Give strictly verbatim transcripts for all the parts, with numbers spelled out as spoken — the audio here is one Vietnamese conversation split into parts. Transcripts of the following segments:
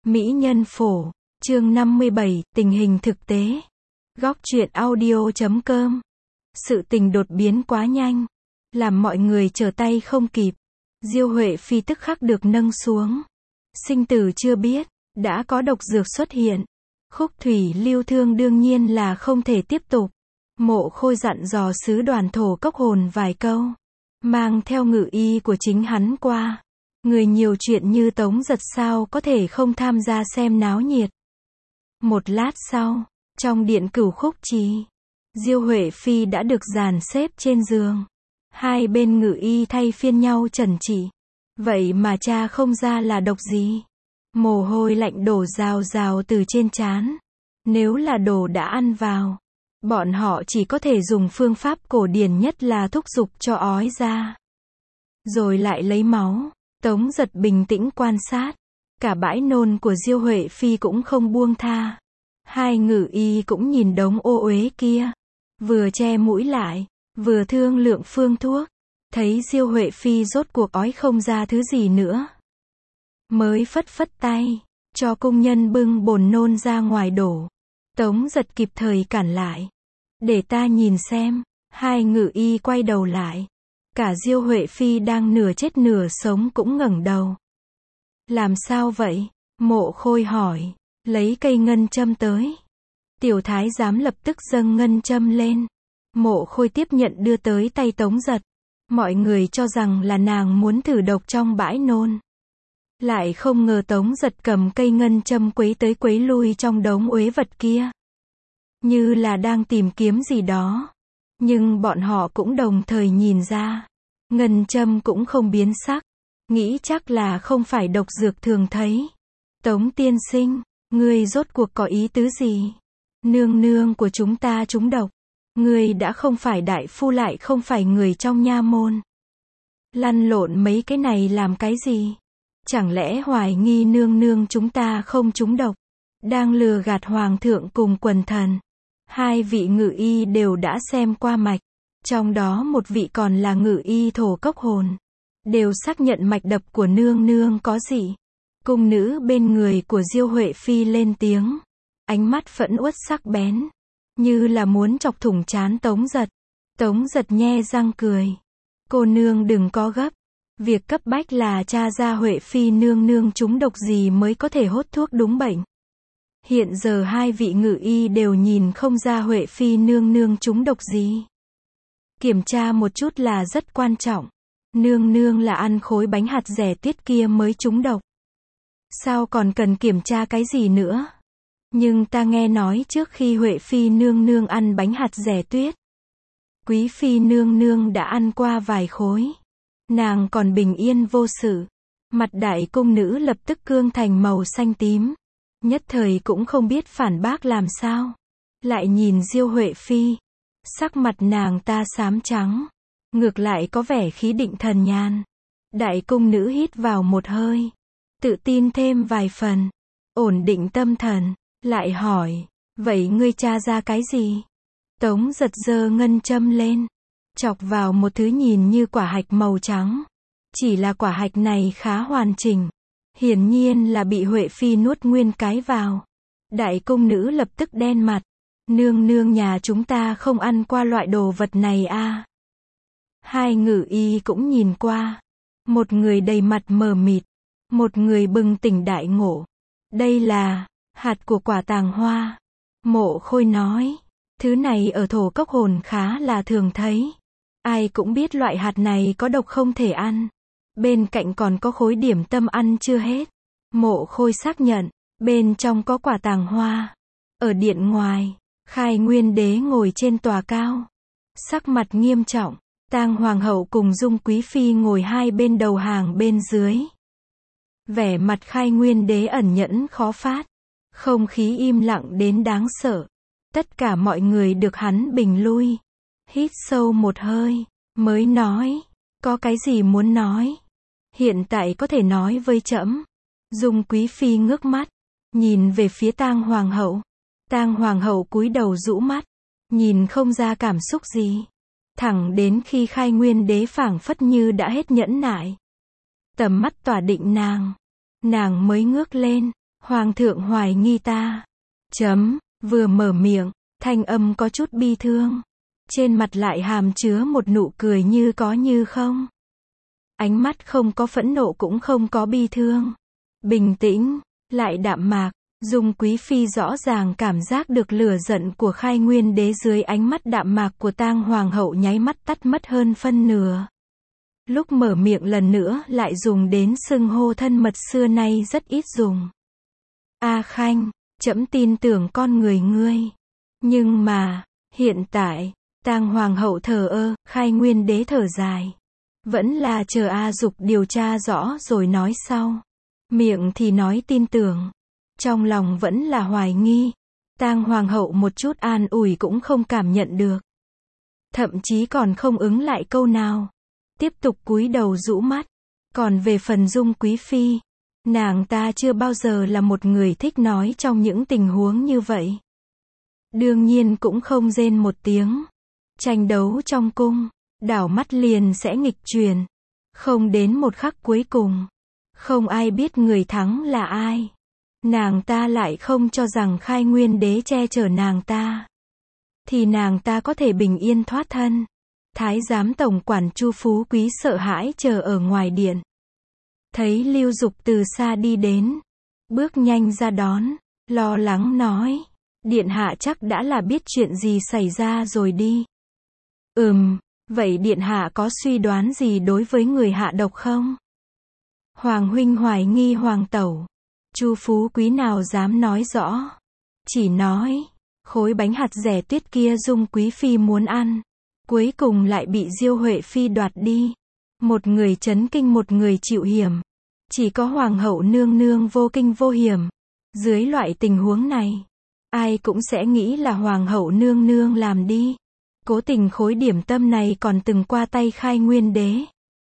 Mỹ nhân phổ, chương năm mươi bảy, tình hình thực tế. Góc truyện audio chấm com. Sự tình đột biến quá nhanh, làm mọi người trở tay không kịp. Diêu Huệ Phi tức khắc được nâng xuống. Sinh tử chưa biết, đã có độc dược xuất hiện. Khúc thủy lưu thương đương nhiên là không thể tiếp tục. Mộ Khôi dặn dò sứ đoàn thổ cốc hồn vài câu, mang theo ngự y của chính hắn qua. Người nhiều chuyện như Tống Giật sao có thể không tham gia xem náo nhiệt. Một lát sau, trong điện Cửu Khúc Trì, Diêu Huệ Phi đã được dàn xếp trên giường. Hai bên ngự y thay phiên nhau chẩn trị. Vậy mà cha không ra là độc gì. Mồ hôi lạnh đổ rào rào từ trên trán. Nếu là đồ đã ăn vào, bọn họ chỉ có thể dùng phương pháp cổ điển nhất là thúc giục cho ói ra. Rồi lại lấy máu. Tống Giật bình tĩnh quan sát. Cả bãi nôn của Diêu Huệ Phi cũng không buông tha. Hai ngự y cũng nhìn đống ô uế kia. Vừa che mũi lại, vừa thương lượng phương thuốc. Thấy Diêu Huệ Phi rốt cuộc ói không ra thứ gì nữa. Mới phất phất tay, cho công nhân bưng bồn nôn ra ngoài đổ. Tống Giật kịp thời cản lại. Để ta nhìn xem. Hai ngự y quay đầu lại. Cả Diêu Huệ Phi đang nửa chết nửa sống cũng ngẩng đầu. Làm sao vậy? Mộ Khôi hỏi. Lấy cây ngân châm tới. Tiểu thái giám lập tức dâng ngân châm lên. Mộ Khôi tiếp nhận đưa tới tay Tống Giật. Mọi người cho rằng là nàng muốn thử độc trong bãi nôn. Lại không ngờ Tống Giật cầm cây ngân châm quấy tới quấy lui trong đống uế vật kia. Như là đang tìm kiếm gì đó. Nhưng bọn họ cũng đồng thời nhìn ra. Ngân châm cũng không biến sắc. Nghĩ chắc là không phải độc dược thường thấy. Tống tiên sinh, ngươi rốt cuộc có ý tứ gì? Nương nương của chúng ta trúng độc. Ngươi đã không phải đại phu lại không phải người trong nha môn. Lăn lộn mấy cái này làm cái gì? Chẳng lẽ hoài nghi nương nương chúng ta không trúng độc? Đang lừa gạt hoàng thượng cùng quần thần. Hai vị ngự y đều đã xem qua mạch. Trong đó một vị còn là ngự y thổ cốc hồn. Đều xác nhận mạch đập của nương nương có gì. Cung nữ bên người của Diêu Huệ Phi lên tiếng. Ánh mắt phẫn uất sắc bén. Như là muốn chọc thủng trán Tống Giật. Tống Giật nhe răng cười. Cô nương đừng có gấp. Việc cấp bách là tra ra Huệ Phi nương nương trúng độc gì mới có thể hốt thuốc đúng bệnh. Hiện giờ hai vị ngự y đều nhìn không ra Huệ Phi nương nương trúng độc gì. Kiểm tra một chút là rất quan trọng. Nương nương là ăn khối bánh hạt rẻ tuyết kia mới trúng độc. Sao còn cần kiểm tra cái gì nữa? Nhưng ta nghe nói trước khi Huệ Phi nương nương ăn bánh hạt rẻ tuyết, Quý Phi nương nương đã ăn qua vài khối. Nàng còn bình yên vô sự. Mặt đại cung nữ lập tức cương thành màu xanh tím. Nhất thời cũng không biết phản bác làm sao. Lại nhìn Diêu Huệ Phi. Sắc mặt nàng ta xám trắng. Ngược lại có vẻ khí định thần nhàn. Đại cung nữ hít vào một hơi. Tự tin thêm vài phần. Ổn định tâm thần. Lại hỏi. Vậy ngươi tra ra cái gì? Tống Giật giơ ngân châm lên. Chọc vào một thứ nhìn như quả hạch màu trắng. Chỉ là quả hạch này khá hoàn chỉnh. Hiển nhiên là bị Huệ Phi nuốt nguyên cái vào. Đại cung nữ lập tức đen mặt. Nương nương nhà chúng ta không ăn qua loại đồ vật này à. Hai ngự y cũng nhìn qua. Một người đầy mặt mờ mịt. Một người bừng tỉnh đại ngộ. Đây là hạt của quả tàng hoa. Mộ Khôi nói. Thứ này ở thổ cốc hồn khá là thường thấy. Ai cũng biết loại hạt này có độc không thể ăn. Bên cạnh còn có khối điểm tâm ăn chưa hết. Mộ Khôi xác nhận. Bên trong có quả tàng hoa. Ở điện ngoài, Khai Nguyên Đế ngồi trên tòa cao. Sắc mặt nghiêm trọng. Tang Hoàng hậu cùng Dung Quý Phi ngồi hai bên đầu hàng bên dưới. Vẻ mặt Khai Nguyên Đế ẩn nhẫn khó phát. Không khí im lặng đến đáng sợ. Tất cả mọi người được hắn bình lui. Hít sâu một hơi, mới nói. Có cái gì muốn nói? Hiện tại có thể nói với trẫm. Dung Quý Phi ngước mắt. Nhìn về phía Tang Hoàng hậu. Tang Hoàng hậu cúi đầu rũ mắt. Nhìn không ra cảm xúc gì. Thẳng đến khi Khai Nguyên Đế phảng phất như đã hết nhẫn nại. Tầm mắt tỏa định nàng. Nàng mới ngước lên. Hoàng thượng hoài nghi ta. Chấm, vừa mở miệng, thanh âm có chút bi thương. Trên mặt lại hàm chứa một nụ cười như có như không. Ánh mắt không có phẫn nộ cũng không có bi thương. Bình tĩnh, lại đạm mạc. Dung Quý Phi rõ ràng cảm giác được lửa giận của Khai Nguyên Đế dưới ánh mắt đạm mạc của Tang Hoàng hậu nháy mắt tắt mất hơn phân nửa. Lúc mở miệng lần nữa lại dùng đến xưng hô thân mật xưa nay rất ít dùng. A Khanh, trẫm tin tưởng con người ngươi. Nhưng mà, hiện tại, Tang Hoàng hậu thờ ơ, Khai Nguyên Đế thở dài. Vẫn là chờ A Dục điều tra rõ rồi nói sau. Miệng thì nói tin tưởng. Trong lòng vẫn là hoài nghi. Tang Hoàng hậu một chút an ủi cũng không cảm nhận được. Thậm chí còn không ứng lại câu nào. Tiếp tục cúi đầu rũ mắt. Còn về phần Dung Quý Phi, nàng ta chưa bao giờ là một người thích nói trong những tình huống như vậy. Đương nhiên cũng không rên một tiếng. Tranh đấu trong cung, đảo mắt liền sẽ nghịch chuyển. Không đến một khắc cuối cùng, không ai biết người thắng là ai. Nàng ta lại không cho rằng Khai Nguyên Đế che chở nàng ta, thì nàng ta có thể bình yên thoát thân. Thái giám tổng quản Chu Phú Quý sợ hãi chờ ở ngoài điện. Thấy Lưu Dục từ xa đi đến, bước nhanh ra đón, lo lắng nói, điện hạ chắc đã là biết chuyện gì xảy ra rồi đi. Ừm, vậy điện hạ có suy đoán gì đối với người hạ độc không? Hoàng huynh hoài nghi hoàng tẩu. Chu Phú Quý nào dám nói rõ, chỉ nói, khối bánh hạt rẻ tuyết kia Dung Quý Phi muốn ăn, cuối cùng lại bị Diêu Huệ Phi đoạt đi. Một người chấn kinh một người chịu hiểm. Chỉ có Hoàng hậu nương nương vô kinh vô hiểm. Dưới loại tình huống này, ai cũng sẽ nghĩ là Hoàng hậu nương nương làm đi. Cố tình khối điểm tâm này còn từng qua tay Khai Nguyên Đế.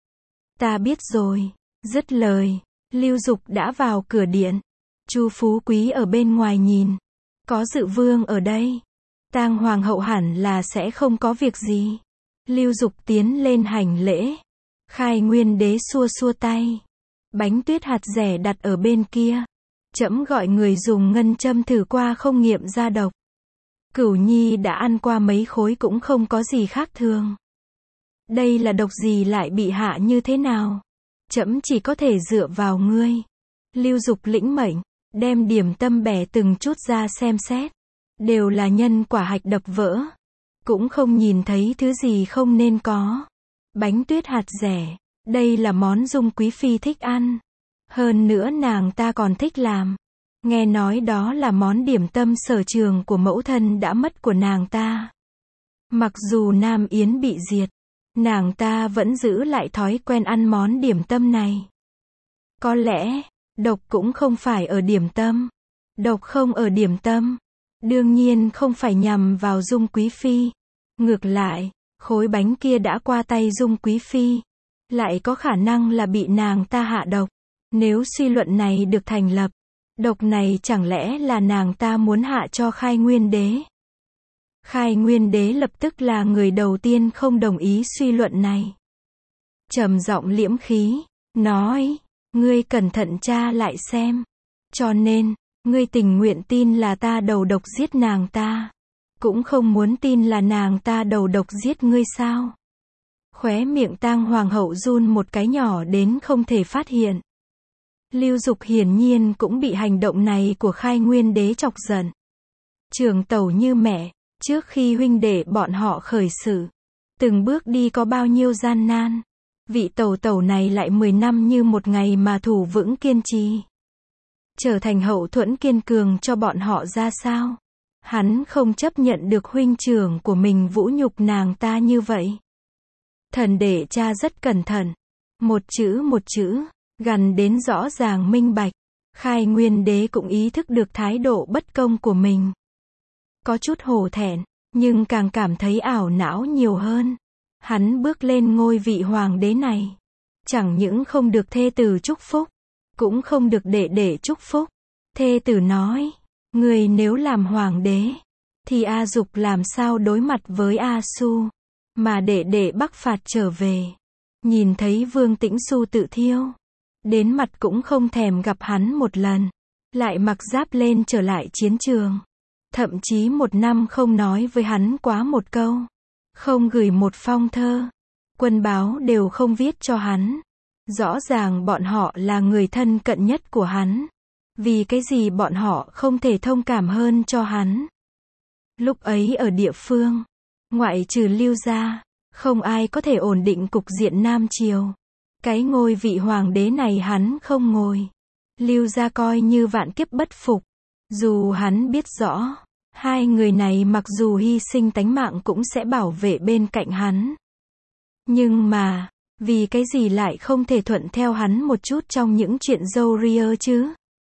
Ta biết rồi. Dứt lời, Lưu Dục đã vào cửa điện. Chu Phú Quý ở bên ngoài nhìn. Có Dự Vương ở đây, Tang Hoàng hậu hẳn là sẽ không có việc gì. Lưu Dục tiến lên hành lễ. Khai Nguyên Đế xua xua tay. Bánh tuyết hạt rẻ đặt ở bên kia. Trẫm gọi người dùng ngân châm thử qua không nghiệm ra độc. Cửu Nhi đã ăn qua mấy khối cũng không có gì khác thường. Đây là độc gì lại bị hạ như thế nào? Trẫm chỉ có thể dựa vào ngươi. Lưu Dục lĩnh mệnh, đem điểm tâm bẻ từng chút ra xem xét. Đều là nhân quả hạch đập vỡ. Cũng không nhìn thấy thứ gì không nên có. Bánh tuyết hạt rẻ, đây là món Dung Quý Phi thích ăn. Hơn nữa nàng ta còn thích làm. Nghe nói đó là món điểm tâm sở trường của mẫu thân đã mất của nàng ta. Mặc dù Nam Yến bị diệt, nàng ta vẫn giữ lại thói quen ăn món điểm tâm này. Có lẽ, độc cũng không phải ở điểm tâm. Độc không ở điểm tâm. Đương nhiên không phải nhằm vào Dung Quý Phi. Ngược lại, khối bánh kia đã qua tay Dung Quý Phi. Lại có khả năng là bị nàng ta hạ độc. Nếu suy luận này được thành lập, độc này chẳng lẽ là nàng ta muốn hạ cho Khai Nguyên Đế? Khai Nguyên Đế lập tức là người đầu tiên không đồng ý suy luận này. Trầm giọng liễm khí, nói, ngươi cẩn thận tra lại xem. Cho nên, ngươi tình nguyện tin là ta đầu độc giết nàng ta. Cũng không muốn tin là nàng ta đầu độc giết ngươi sao? Khóe miệng Tang Hoàng hậu run một cái nhỏ đến không thể phát hiện. Lưu Dục hiển nhiên cũng bị hành động này của Khai Nguyên Đế chọc giận. Trường tẩu như mẹ, trước khi huynh đệ bọn họ khởi sự, từng bước đi có bao nhiêu gian nan. Vị tẩu tẩu này lại mười năm như một ngày mà thủ vững kiên trì. Trở thành hậu thuẫn kiên cường cho bọn họ ra sao? Hắn không chấp nhận được huynh trưởng của mình vũ nhục nàng ta như vậy. Thần đệ cha rất cẩn thận. Một chữ một chữ, gần đến rõ ràng minh bạch. Khai Nguyên Đế cũng ý thức được thái độ bất công của mình. Có chút hổ thẹn, nhưng càng cảm thấy ảo não nhiều hơn. Hắn bước lên ngôi vị hoàng đế này. Chẳng những không được thê tử chúc phúc, cũng không được đệ đệ chúc phúc. Thê tử nói, người nếu làm hoàng đế, thì A Dục làm sao đối mặt với A Su, mà đệ đệ bắc phạt trở về. Nhìn thấy Vương Tĩnh Xu tự thiêu, đến mặt cũng không thèm gặp hắn một lần. lại mặc giáp lên trở lại chiến trường. Thậm chí một năm không nói với hắn quá một câu. Không gửi một phong thơ. Quân báo đều không viết cho hắn. Rõ ràng bọn họ là người thân cận nhất của hắn. Vì cái gì bọn họ không thể thông cảm hơn cho hắn. Lúc ấy ở địa phương, ngoại trừ Lưu gia, không ai có thể ổn định cục diện Nam Triều. Cái ngôi vị hoàng đế này hắn không ngồi. Lưu gia coi như vạn kiếp bất phục. Dù hắn biết rõ, hai người này mặc dù hy sinh tánh mạng cũng sẽ bảo vệ bên cạnh hắn. Nhưng mà, vì cái gì lại không thể thuận theo hắn một chút trong những chuyện râu ria chứ?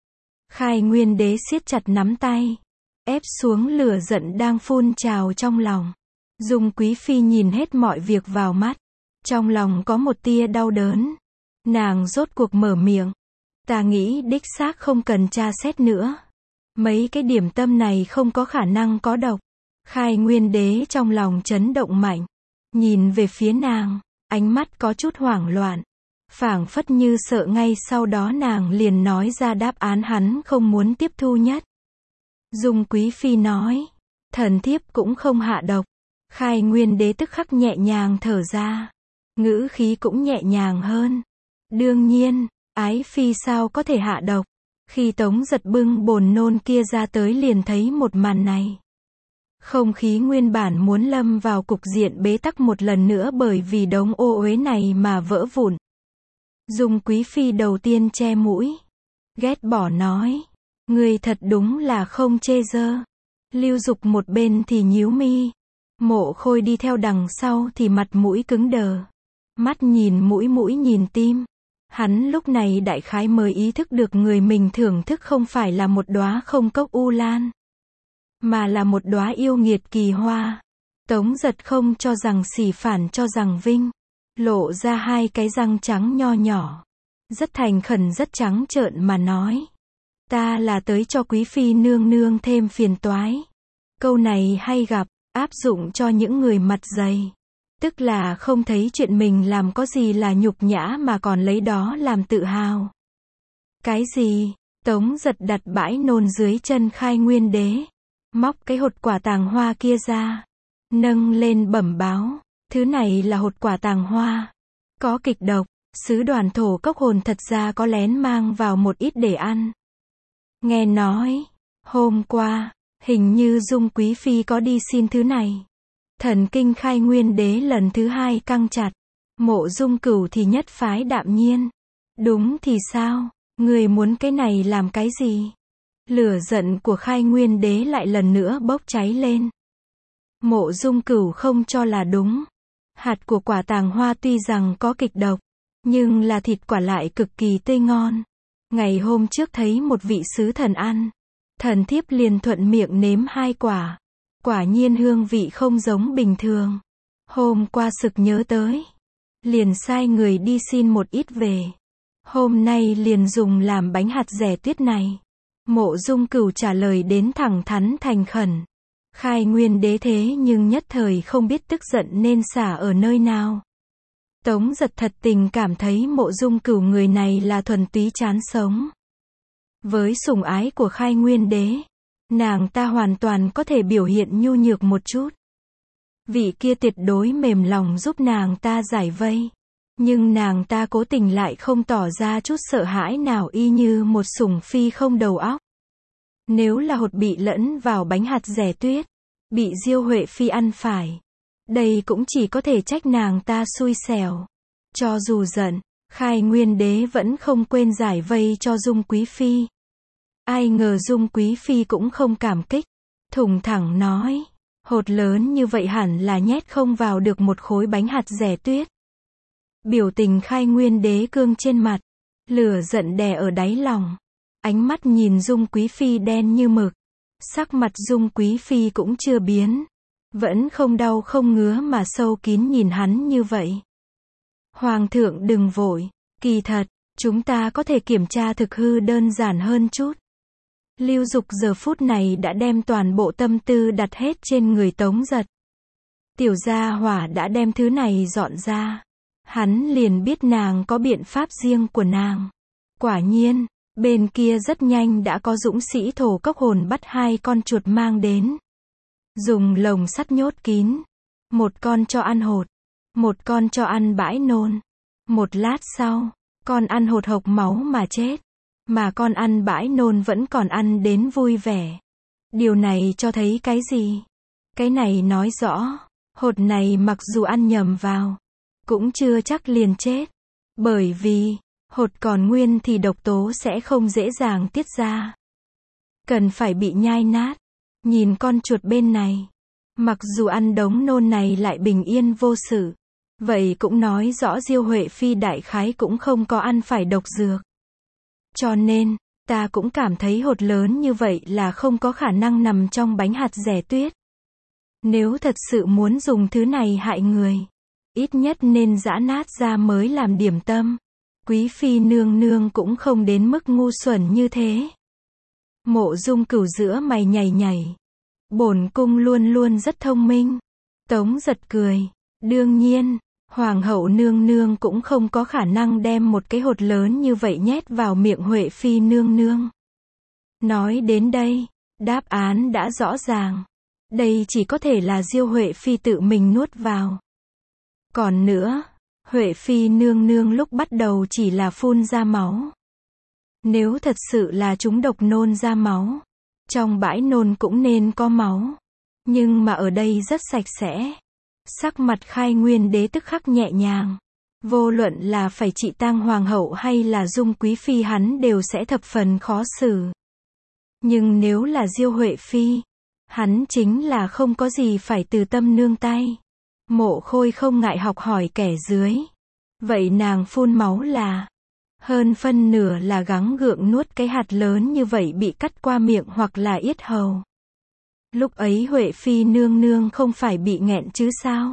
Khai Nguyên đế siết chặt nắm tay, ép xuống lửa giận đang phun trào trong lòng. Dung Quý phi nhìn hết mọi việc vào mắt, trong lòng có một tia đau đớn. Nàng rốt cuộc mở miệng, ta nghĩ đích xác không cần tra xét nữa. Mấy cái điểm tâm này không có khả năng có độc. Khai Nguyên đế trong lòng chấn động mạnh, nhìn về phía nàng, ánh mắt có chút hoảng loạn, phảng phất như sợ ngay sau đó nàng liền nói ra đáp án hắn không muốn tiếp thu nhất. Dung Quý phi nói, thần thiếp cũng không hạ độc. Khai Nguyên đế tức khắc nhẹ nhàng thở ra, ngữ khí cũng nhẹ nhàng hơn. Đương nhiên, ái phi sao có thể hạ độc. Khi Tống Giật bưng bồn nôn kia ra tới liền thấy một màn này. Không khí nguyên bản muốn lâm vào cục diện bế tắc một lần nữa bởi vì đống ô uế này mà vỡ vụn. Dung Quý phi đầu tiên che mũi, ghét bỏ nói, người thật đúng là không chê dơ. Lưu Dục một bên thì nhíu mi, Mộ Khôi đi theo đằng sau thì mặt mũi cứng đờ, mắt nhìn mũi mũi nhìn tim. Hắn lúc này đại khái mới ý thức được người mình thưởng thức không phải là một đóa không cốc u lan, mà là một đóa yêu nghiệt kỳ hoa. Tống Giật không cho rằng xỉ phản cho rằng vinh, lộ ra hai cái răng trắng nho nhỏ, rất thành khẩn rất trắng trợn mà nói, ta là tới cho quý phi nương nương thêm phiền toái. Câu này hay gặp, áp dụng cho những người mặt dày. Tức là không thấy chuyện mình làm có gì là nhục nhã mà còn lấy đó làm tự hào. Cái gì? Tống Giật đặt bãi nôn dưới chân Khai Nguyên đế, móc cái hột quả tàng hoa kia ra, nâng lên bẩm báo, thứ này là hột quả tàng hoa, có kịch độc, sứ đoàn thổ cốc hồn thật ra có lén mang vào một ít để ăn. Nghe nói, hôm qua, hình như Dung Quý phi có đi xin thứ này. Thần kinh Khai Nguyên đế lần thứ hai căng chặt. Mộ Dung Cửu thì nhất phái đạm nhiên. Đúng thì sao? Người muốn cái này làm cái gì? Lửa giận của Khai Nguyên đế lại lần nữa bốc cháy lên. Mộ Dung Cửu không cho là đúng. Hạt của quả tàng hoa tuy rằng có kịch độc, nhưng là thịt quả lại cực kỳ tươi ngon. Ngày hôm trước thấy một vị sứ thần ăn, thần thiếp liền thuận miệng nếm hai quả. Quả nhiên hương vị không giống bình thường. Hôm qua sực nhớ tới, liền sai người đi xin một ít về. Hôm nay liền dùng làm bánh hạt dẻ tuyết này. Mộ Dung Cửu trả lời đến thẳng thắn thành khẩn. Khai Nguyên đế thế nhưng nhất thời không biết tức giận nên xả ở nơi nào. Tống Giật thật tình cảm thấy Mộ Dung Cửu người này là thuần túy chán sống. Với sủng ái của Khai Nguyên đế, nàng ta hoàn toàn có thể biểu hiện nhu nhược một chút. Vị kia tuyệt đối mềm lòng giúp nàng ta giải vây. Nhưng nàng ta cố tình lại không tỏ ra chút sợ hãi nào y như một sủng phi không đầu óc. Nếu là hột bị lẫn vào bánh hạt dẻ tuyết, bị Diêu Huệ phi ăn phải, đây cũng chỉ có thể trách nàng ta xui xẻo. Cho dù giận, Khai Nguyên đế vẫn không quên giải vây cho Dung Quý phi. Ai ngờ Dung Quý phi cũng không cảm kích, thủng thẳng nói, hột lớn như vậy hẳn là nhét không vào được một khối bánh hạt dẻ tuyết. Biểu tình Khai Nguyên đế cương trên mặt, lửa giận đè ở đáy lòng, ánh mắt nhìn Dung Quý phi đen như mực, sắc mặt Dung Quý phi cũng chưa biến, vẫn không đau không ngứa mà sâu kín nhìn hắn như vậy. Hoàng thượng đừng vội, kỳ thật, chúng ta có thể kiểm tra thực hư đơn giản hơn chút. Lưu Dục giờ phút này đã đem toàn bộ tâm tư đặt hết trên người Tống Giật. Tiểu gia hỏa đã đem thứ này dọn ra. Hắn liền biết nàng có biện pháp riêng của nàng. Quả nhiên, Bên kia rất nhanh đã có dũng sĩ thổ cốc hồn bắt hai con chuột mang đến. Dùng lồng sắt nhốt kín. Một con cho ăn hột. Một con cho ăn bãi nôn. Một lát sau, con ăn hột hộc máu mà chết. Mà con ăn bãi nôn vẫn còn ăn đến vui vẻ. Điều này cho thấy cái gì? Cái này nói rõ, hột này mặc dù ăn nhầm vào, cũng chưa chắc liền chết. Bởi vì, hột còn nguyên thì độc tố sẽ không dễ dàng tiết ra. Cần phải bị nhai nát. Nhìn con chuột bên này. Mặc dù ăn đống nôn này lại bình yên vô sự. Vậy cũng nói rõ Diêu Huệ Phi đại khái cũng không có ăn phải độc dược. Cho nên, ta cũng cảm thấy hột lớn như vậy là không có khả năng nằm trong bánh hạt dẻ tuyết. Nếu thật sự muốn dùng thứ này hại người, ít nhất nên giã nát ra mới làm điểm tâm. Quý phi nương nương cũng không đến mức ngu xuẩn như thế. Mộ Dung Cửu giữa mày nhảy nhảy. Bổn cung luôn luôn rất thông minh. Tống Giật cười. Đương nhiên, Hoàng hậu nương nương cũng không có khả năng đem một cái hột lớn như vậy nhét vào miệng Huệ Phi nương nương. Nói đến đây, đáp án đã rõ ràng. Đây chỉ có thể là Diêu Huệ Phi tự mình nuốt vào. Còn nữa, Huệ Phi nương nương lúc bắt đầu chỉ là phun ra máu. Nếu thật sự là chúng độc nôn ra máu, trong bãi nôn cũng nên có máu. Nhưng mà ở đây rất sạch sẽ. Sắc mặt Khai Nguyên đế tức khắc nhẹ nhàng. Vô luận là phải trị tang hoàng hậu hay là Dung quý phi hắn đều sẽ thập phần khó xử. Nhưng nếu là Diêu Huệ Phi, hắn chính là không có gì phải từ tâm nương tay. Mộ Khôi không ngại học hỏi kẻ dưới. Vậy nàng phun máu là, hơn phân nửa là gắng gượng nuốt cái hạt lớn như vậy bị cắt qua miệng hoặc là yết hầu. Lúc ấy Huệ Phi nương nương không phải bị nghẹn chứ sao?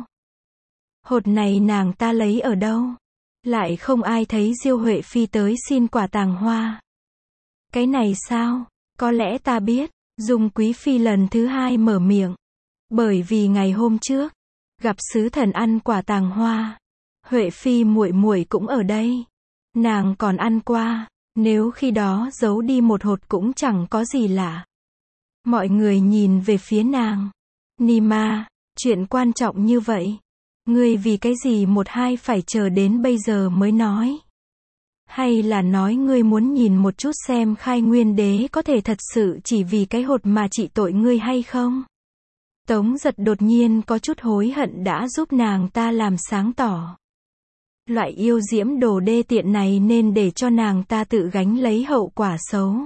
Hột này nàng ta lấy ở đâu? Lại không ai thấy Diêu Huệ Phi tới xin quả tàng hoa. Cái này sao? Có lẽ ta biết. Dung quý phi lần thứ hai mở miệng. Bởi vì ngày hôm trước, gặp sứ thần ăn quả tàng hoa. Huệ Phi muội muội cũng ở đây. Nàng còn ăn qua. Nếu khi đó giấu đi một hột cũng chẳng có gì lạ. Mọi người nhìn về phía nàng. Nima, chuyện quan trọng như vậy. Ngươi vì cái gì một hai phải chờ đến bây giờ mới nói? Hay là nói ngươi muốn nhìn một chút xem Khai Nguyên đế có thể thật sự chỉ vì cái hột mà trị tội ngươi hay không? Tống Giật đột nhiên có chút hối hận đã giúp nàng ta làm sáng tỏ. Loại yêu diễm đồ đê tiện này nên để cho nàng ta tự gánh lấy hậu quả xấu.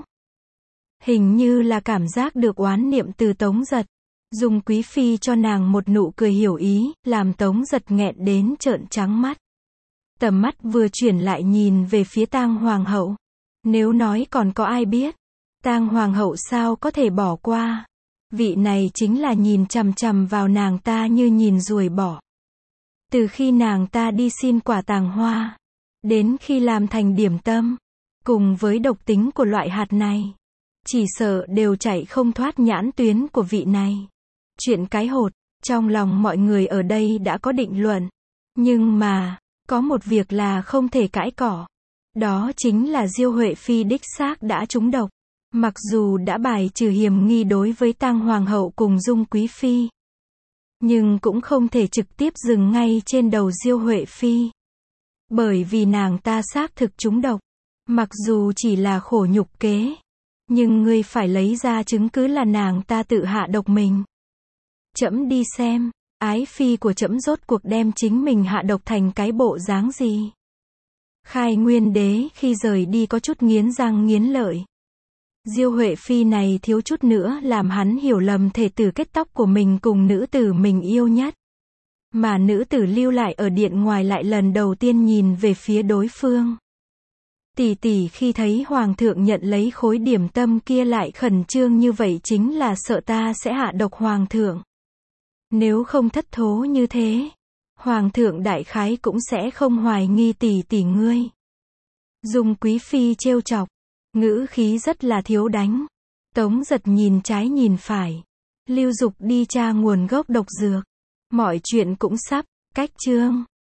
Hình như là cảm giác được oán niệm từ Tống Giật. Dung quý phi cho nàng một nụ cười hiểu ý, làm Tống Giật nghẹn đến trợn trắng mắt. Tầm mắt vừa chuyển lại nhìn về phía tang hoàng hậu. Nếu nói còn có ai biết, tang hoàng hậu sao có thể bỏ qua. Vị này chính là nhìn chằm chằm vào nàng ta như nhìn ruồi bọ. Từ khi nàng ta đi xin quả tàng hoa, đến khi làm thành điểm tâm, cùng với độc tính của loại hạt này, chỉ sợ đều chạy không thoát nhãn tuyến của vị này. Chuyện cái hột, trong lòng mọi người ở đây đã có định luận. Nhưng mà, có một việc là không thể cãi cỏ. Đó chính là Diêu Huệ Phi đích xác đã trúng độc. Mặc dù đã bài trừ hiểm nghi đối với tang hoàng hậu cùng Dung quý phi, nhưng cũng không thể trực tiếp dừng ngay trên đầu Diêu Huệ Phi. Bởi vì nàng ta xác thực trúng độc. Mặc dù chỉ là khổ nhục kế, nhưng ngươi phải lấy ra chứng cứ là nàng ta tự hạ độc mình. Trẫm đi xem, ái phi của trẫm rốt cuộc đem chính mình hạ độc thành cái bộ dáng gì. Khai Nguyên đế khi rời đi có chút nghiến răng nghiến lợi. Diêu Huệ Phi này thiếu chút nữa làm hắn hiểu lầm thể tử kết tóc của mình cùng nữ tử mình yêu nhất. Mà nữ tử lưu lại ở điện ngoài lại lần đầu tiên nhìn về phía đối phương. Tỷ tỷ khi thấy hoàng thượng nhận lấy khối điểm tâm kia lại khẩn trương như vậy chính là sợ ta sẽ hạ độc hoàng thượng. Nếu không thất thố như thế, hoàng thượng đại khái cũng sẽ không hoài nghi tỷ tỷ ngươi. Dung quý phi trêu chọc, ngữ khí rất là thiếu đánh. Tống Giật nhìn trái nhìn phải, lưu dục đi tra nguồn gốc độc dược. Mọi chuyện cũng sắp, cách chương.